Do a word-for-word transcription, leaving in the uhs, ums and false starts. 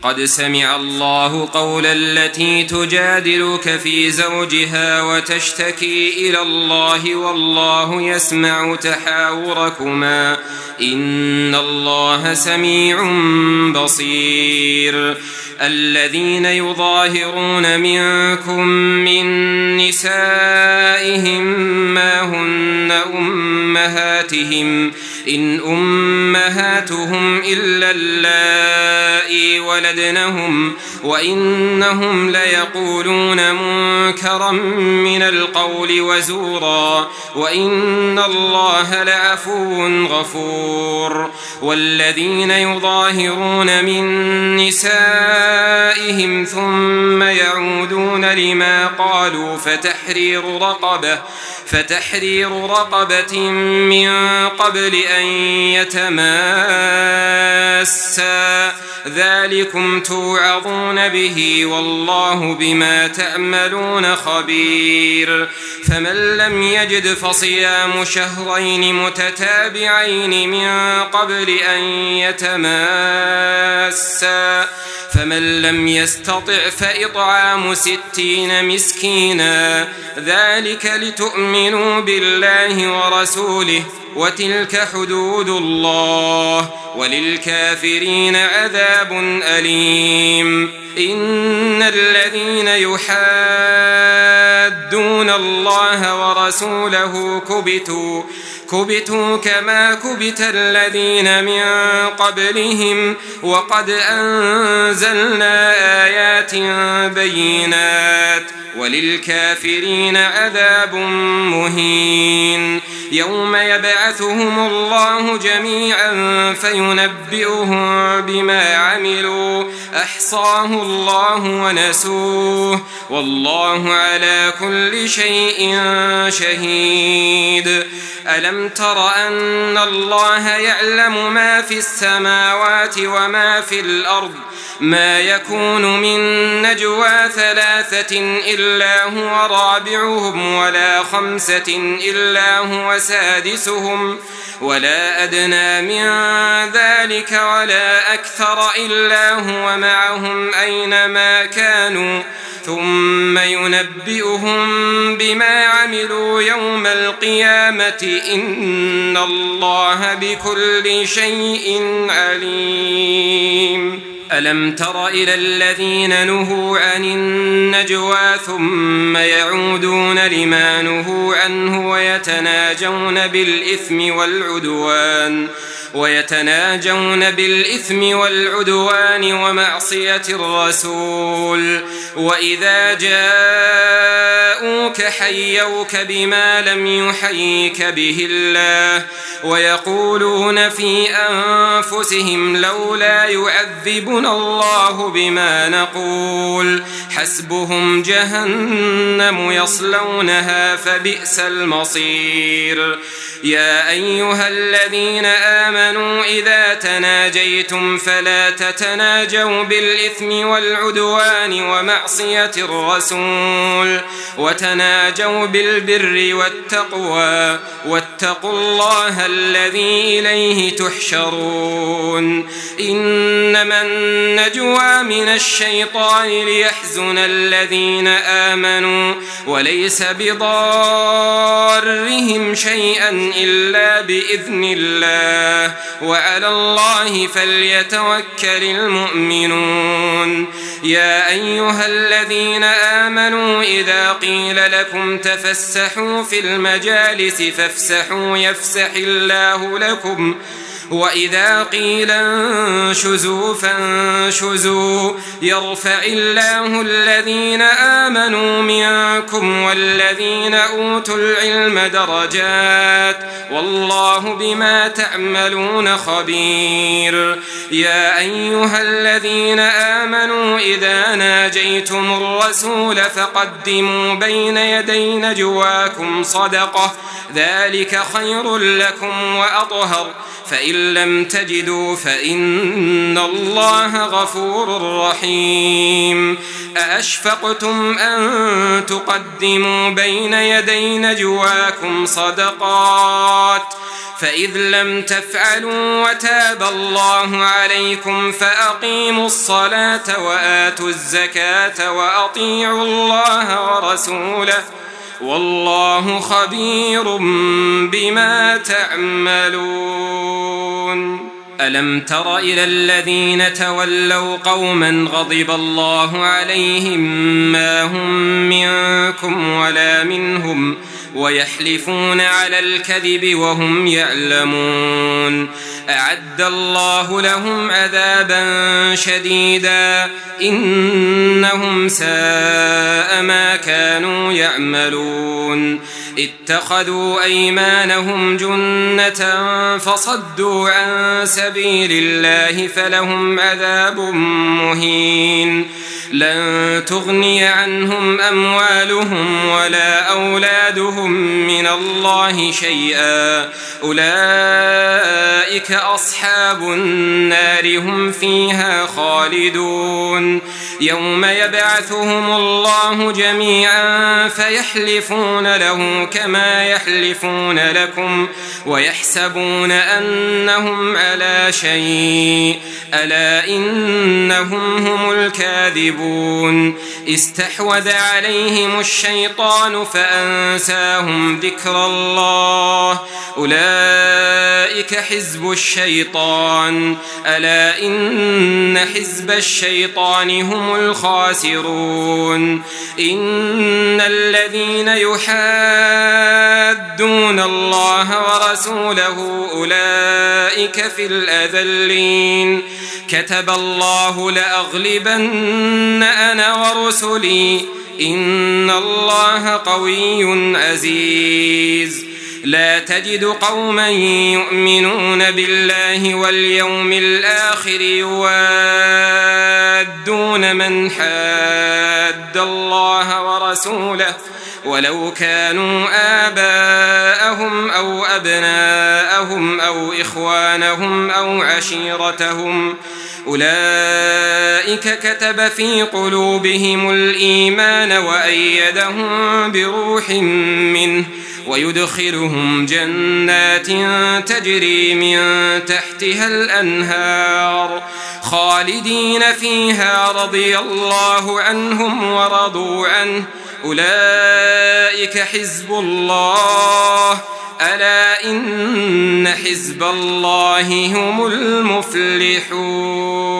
قد سمع الله قول التي تجادلك في زوجها وتشتكي إلى الله والله يسمع تحاوركما إن الله سميع بصير. الذين يظاهرون منكم من نسائهم ما هن أمهاتهم إن أمهاتهم إلا اللائي ولدنهم وإنهم ليقولون منكرا من القول وزورا وإن الله لعفو غفور. والذين يظاهرون من نسائهم ثم يعودون لما قالوا فتحرير رقبة فتحرير رقبة من قبل أن يتماسا ذلكم توعظون به والله بما تعملون خبير. فمن لم يجد فصيام شهرين متتابعين من قبل أن يتماسا فمن لم يستطع فإطعام ستين مسكينا ذلك لتؤمنوا بالله ورسوله وتلك حدود الله وللكافرين عذاب أليم. إن الذين يحادون الله ورسوله كبتوا كبتوا كما كبت الذين من قبلهم وقد أنزلنا آيات بينات وللكافرين عذاب مهين. يوم يبعثهم الله جميعا فينبئهم بما عملوا أحصاه الله ونسوه والله على كل شيء شهيد. ألم تر أن الله يعلم ما في السماوات وما في الأرض ما يكون من نجوى ثلاثة إلا هو رابعهم ولا خمسة إلا هو سادسهم ولا أدنى من ذلك ولا أكثر إلا هو معهم أينما كانوا ثم ينبئهم بما عملوا يوم القيامة إن الله بكل شيء عليم. ألم تر إلى الذين نهوا عن النجوى ثم يعودون لما نهوا عنه ويتناجون بالإثم والعدوان ويتناجون بالإثم والعدوان ومعصية الرسول وإذا جاءوك حيوك بما لم يحييك به الله ويقولون في أنفسهم لولا يعذبنا الله بما نقول حسبهم جهنم يصلونها فبئس المصير. يا أيها الذين آمنوا إذا تناجيتم فلا تتناجوا بالإثم والعدوان ومعصية الرسول وتناجوا بالبر والتقوى واتقوا الله الذي إليه تحشرون. إنما النجوى من الشيطان ليحزن الذين آمنوا وليس بضارهم شيئا إلا بإذن الله وعلى الله فليتوكل المؤمنون. يا أيها الذين آمنوا إذا قيل لكم تفسحوا في المجالس فافسحوا يفسح الله لكم وإذا قيل انشزوا فانشزوا يرفع الله الذين آمنوا منكم والذين أوتوا العلم درجات والله بما تعملون خبير. يا أيها الذين آمنوا آمنوا إذا ناجيتم الرسول فقدموا بين يدي نجواكم صدقة ذلك خير لكم وأطهر فإن لم تجدوا فإن الله غفور رحيم أأشفقتم أن تقدموا بين يدي نجواكم صدقات فإذ لم تفعلوا وتاب الله عليكم فأقيموا الصلاة وآتوا الزكاة وأطيعوا الله ورسوله والله خبير بما تعملون. ألم تر إلى الذين تولوا قوما غضب الله عليهم ما هم منكم ولا منهم ويحلفون على الكذب وهم يعلمون أعد الله لهم عذابا شديدا إنهم ساء ما كانوا يعملون اتخذوا أيمانهم جنة فصدوا عن سبيل الله فلهم عذاب مهين لن تغني عنهم أموالهم ولا أولادهم من الله شيئا أولئك أصحاب النار هم فيها خالدون يوم يبعثهم الله جميعا فيحلفون له كما يحلفون لكم ويحسبون أنهم على شيء ألا إنهم هم الكاذبون استحوذ عليهم الشيطان فأنساهم ذكر الله أولئك حزب الشيطان ألا إن حزب الشيطان هم الخاسرون إن الذين يحادون الله ورسوله أولئك في الأذلين كتب الله لأغلبن أنا ورسلي إن الله قوي عزيز لا تجد قوما يؤمنون بالله واليوم الآخر يوادون من حاد الله ورسوله ولو كانوا آباءهم أو أبناءهم أو إخوانهم أو عشيرتهم أولئك كتب في قلوبهم الإيمان وأيدهم بروح منه ويدخلهم جنات تجري من تحتها الأنهار خالدين فيها رضي الله عنهم ورضوا عنه أولئك حزب الله ألا إن حزب الله هم المفلحون.